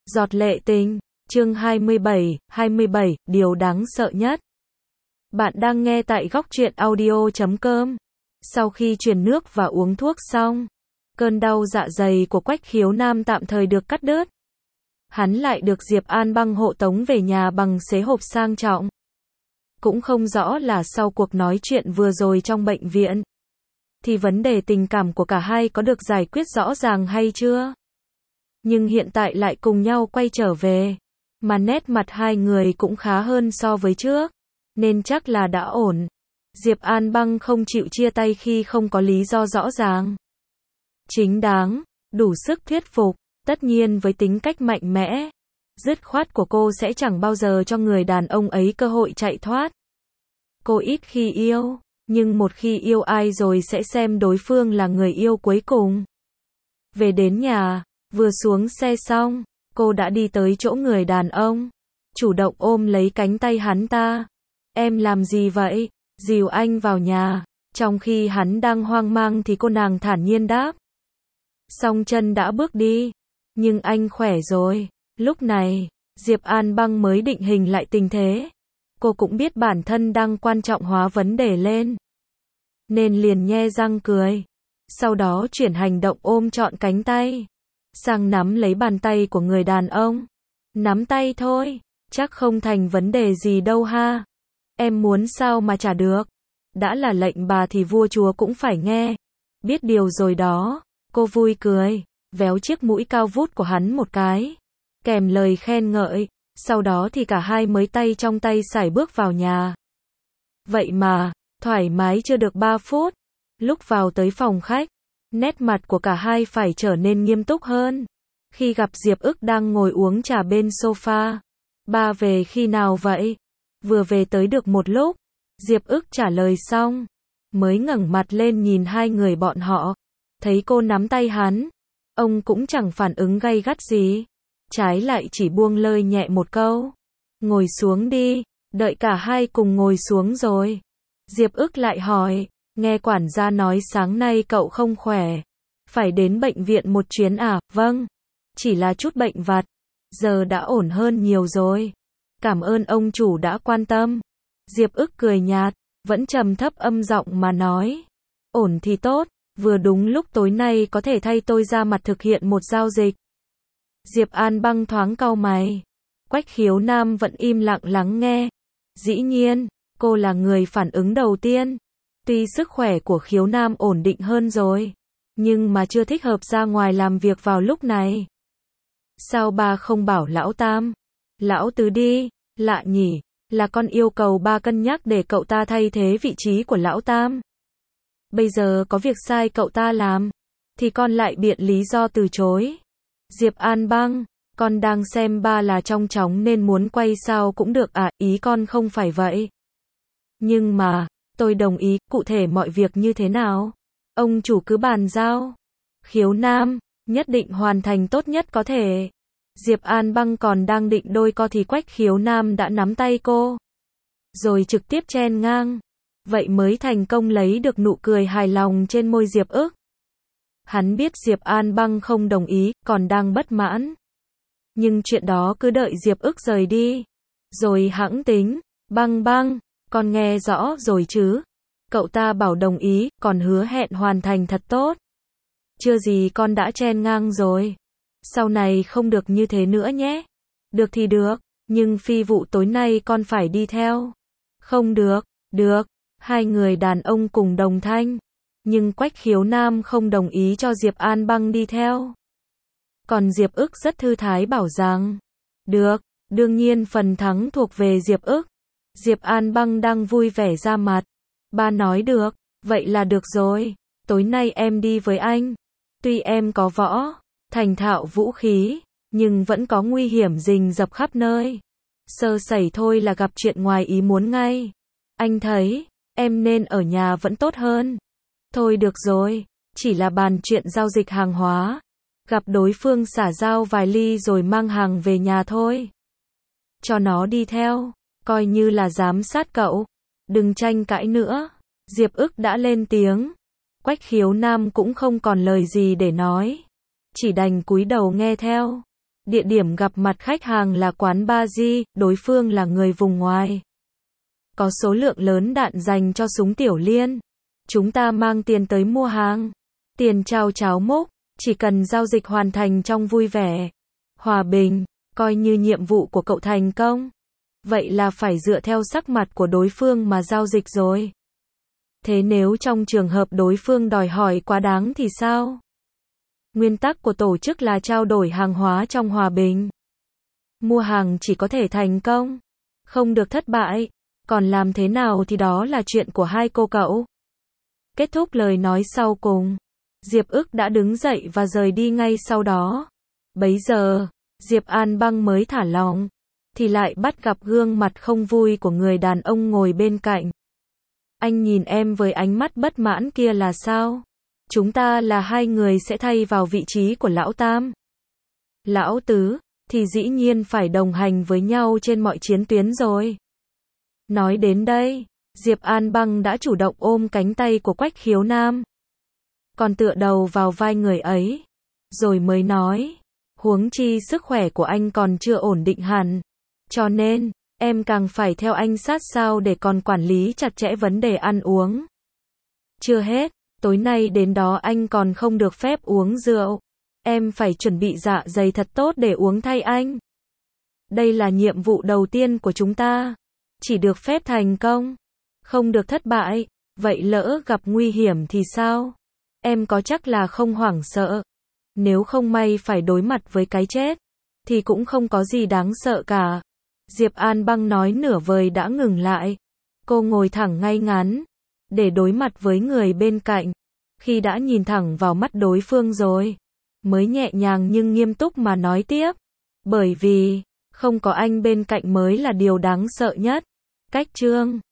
Giọt lệ tình, chương 27, điều đáng sợ nhất. Bạn đang nghe tại góc truyện audio.com. Sau khi truyền nước và uống thuốc xong, cơn đau dạ dày của Quách Khiếu Nam tạm thời được cắt đứt. Hắn lại được Diệp An Băng hộ tống về nhà bằng xế hộp sang trọng. Cũng không rõ là sau cuộc nói chuyện vừa rồi trong bệnh viện, thì vấn đề tình cảm của cả hai có được giải quyết rõ ràng hay chưa? Nhưng hiện tại lại cùng nhau quay trở về, mà nét mặt hai người cũng khá hơn so với trước, nên chắc là đã ổn. Diệp An Băng không chịu chia tay khi không có lý do rõ ràng, chính đáng, đủ sức thuyết phục. Tất nhiên với tính cách mạnh mẽ, dứt khoát của cô sẽ chẳng bao giờ cho người đàn ông ấy cơ hội chạy thoát. Cô ít khi yêu, nhưng một khi yêu ai rồi sẽ xem đối phương là người yêu cuối cùng. Về đến nhà, vừa xuống xe xong, cô đã đi tới chỗ người đàn ông, chủ động ôm lấy cánh tay hắn ta. Em làm gì vậy? Dìu anh vào nhà. Trong khi hắn đang hoang mang thì cô nàng thản nhiên đáp. Song chân đã bước đi. Nhưng anh khỏe rồi. Lúc này, Diệp An Băng mới định hình lại tình thế. Cô cũng biết bản thân đang quan trọng hóa vấn đề lên, nên liền nhe răng cười. Sau đó chuyển hành động ôm trọn cánh tay sang nắm lấy bàn tay của người đàn ông. Nắm tay thôi, chắc không thành vấn đề gì đâu ha. Em muốn sao mà chả được. Đã là lệnh bà thì vua chúa cũng phải nghe. Biết điều rồi đó. Cô vui cười, véo chiếc mũi cao vút của hắn một cái, kèm lời khen ngợi. Sau đó thì cả hai mới tay trong tay sải bước vào nhà. Vậy mà, thoải mái chưa được 3 phút. Lúc vào tới phòng khách, nét mặt của cả hai phải trở nên nghiêm túc hơn. Khi gặp Diệp Ức đang ngồi uống trà bên sofa. Ba về khi nào vậy? Vừa về tới được một lúc. Diệp Ức trả lời xong, mới ngẩng mặt lên nhìn hai người bọn họ. Thấy cô nắm tay hắn, ông cũng chẳng phản ứng gay gắt gì. Trái lại chỉ buông lơi nhẹ một câu. Ngồi xuống đi. Đợi cả hai cùng ngồi xuống rồi, Diệp Ức lại hỏi. Nghe quản gia nói sáng nay cậu không khỏe, phải đến bệnh viện một chuyến à? Vâng, chỉ là chút bệnh vặt, giờ đã ổn hơn nhiều rồi. Cảm ơn ông chủ đã quan tâm. Diệp Ức cười nhạt, vẫn trầm thấp âm giọng mà nói. Ổn thì tốt, vừa đúng lúc tối nay có thể thay tôi ra mặt thực hiện một giao dịch. Diệp An Băng thoáng cau mày. Quách Khiếu Nam vẫn im lặng lắng nghe. Dĩ nhiên, cô là người phản ứng đầu tiên. Tuy sức khỏe của Khiếu Nam ổn định hơn rồi, nhưng mà chưa thích hợp ra ngoài làm việc vào lúc này. Sao ba không bảo lão Tam, lão Tứ đi? Lạ nhỉ, là con yêu cầu ba cân nhắc để cậu ta thay thế vị trí của lão Tam. Bây giờ có việc sai cậu ta làm, thì con lại biện lý do từ chối. Diệp An Băng, con đang xem ba là trong chóng nên muốn quay sao cũng được à? Ý con không phải vậy. Nhưng mà, tôi đồng ý. Cụ thể mọi việc như thế nào? Ông chủ cứ bàn giao. Khiếu Nam, nhất định hoàn thành tốt nhất có thể. Diệp An Băng còn đang định đôi co thì Quách Khiếu Nam đã nắm tay cô, rồi trực tiếp chen ngang. Vậy mới thành công lấy được nụ cười hài lòng trên môi Diệp Ức. Hắn biết Diệp An Băng không đồng ý, còn đang bất mãn. Nhưng chuyện đó cứ đợi Diệp Ức rời đi, rồi hẵng tính. Băng Băng, con nghe rõ rồi chứ? Cậu ta bảo đồng ý, còn hứa hẹn hoàn thành thật tốt. Chưa gì con đã chen ngang rồi. Sau này không được như thế nữa nhé. Được thì được, nhưng phi vụ tối nay con phải đi theo. Không được, được. Hai người đàn ông cùng đồng thanh. Nhưng Quách Khiếu Nam không đồng ý cho Diệp An Băng đi theo. Còn Diệp Ức rất thư thái bảo rằng, được, đương nhiên phần thắng thuộc về Diệp Ức. Diệp An Băng đang vui vẻ ra mặt. Ba nói được, vậy là được rồi. Tối nay em đi với anh. Tuy em có võ, thành thạo vũ khí, nhưng vẫn có nguy hiểm rình rập khắp nơi. Sơ sẩy thôi là gặp chuyện ngoài ý muốn ngay. Anh thấy, em nên ở nhà vẫn tốt hơn. Thôi được rồi, chỉ là bàn chuyện giao dịch hàng hóa. Gặp đối phương xả giao vài ly rồi mang hàng về nhà thôi. Cho nó đi theo, coi như là giám sát cậu. Đừng tranh cãi nữa. Diệp Ức đã lên tiếng. Quách Khiếu Nam cũng không còn lời gì để nói, chỉ đành cúi đầu nghe theo. Địa điểm gặp mặt khách hàng là quán bar G, đối phương là người vùng ngoài. Có số lượng lớn đạn dành cho súng tiểu liên. Chúng ta mang tiền tới mua hàng. Tiền trao cháo múc, chỉ cần giao dịch hoàn thành trong vui vẻ, hòa bình, coi như nhiệm vụ của cậu thành công. Vậy là phải dựa theo sắc mặt của đối phương mà giao dịch rồi. Thế nếu trong trường hợp đối phương đòi hỏi quá đáng thì sao? Nguyên tắc của tổ chức là trao đổi hàng hóa trong hòa bình. Mua hàng chỉ có thể thành công, không được thất bại. Còn làm thế nào thì đó là chuyện của hai cô cậu. Kết thúc lời nói sau cùng, Diệp Ức đã đứng dậy và rời đi ngay sau đó. Bấy giờ, Diệp An Băng mới thả lỏng, thì lại bắt gặp gương mặt không vui của người đàn ông ngồi bên cạnh. Anh nhìn em với ánh mắt bất mãn kia là sao? Chúng ta là hai người sẽ thay vào vị trí của lão tam. Lão tứ, thì dĩ nhiên phải đồng hành với nhau trên mọi chiến tuyến rồi. Nói đến đây, Diệp An Băng đã chủ động ôm cánh tay của Quách Khiếu Nam. Còn tựa đầu vào vai người ấy. Rồi mới nói, huống chi sức khỏe của anh còn chưa ổn định hẳn. Cho nên, em càng phải theo anh sát sao để còn quản lý chặt chẽ vấn đề ăn uống. Chưa hết, tối nay đến đó anh còn không được phép uống rượu. Em phải chuẩn bị dạ dày thật tốt để uống thay anh. Đây là nhiệm vụ đầu tiên của chúng ta. Chỉ được phép thành công, không được thất bại. Vậy lỡ gặp nguy hiểm thì sao? Em có chắc là không hoảng sợ? Nếu không may phải đối mặt với cái chết, thì cũng không có gì đáng sợ cả. Diệp An Băng nói nửa vời đã ngừng lại. Cô ngồi thẳng ngay ngắn, để đối mặt với người bên cạnh. Khi đã nhìn thẳng vào mắt đối phương rồi, mới nhẹ nhàng nhưng nghiêm túc mà nói tiếp. Bởi vì, không có anh bên cạnh mới là điều đáng sợ nhất. Cách chương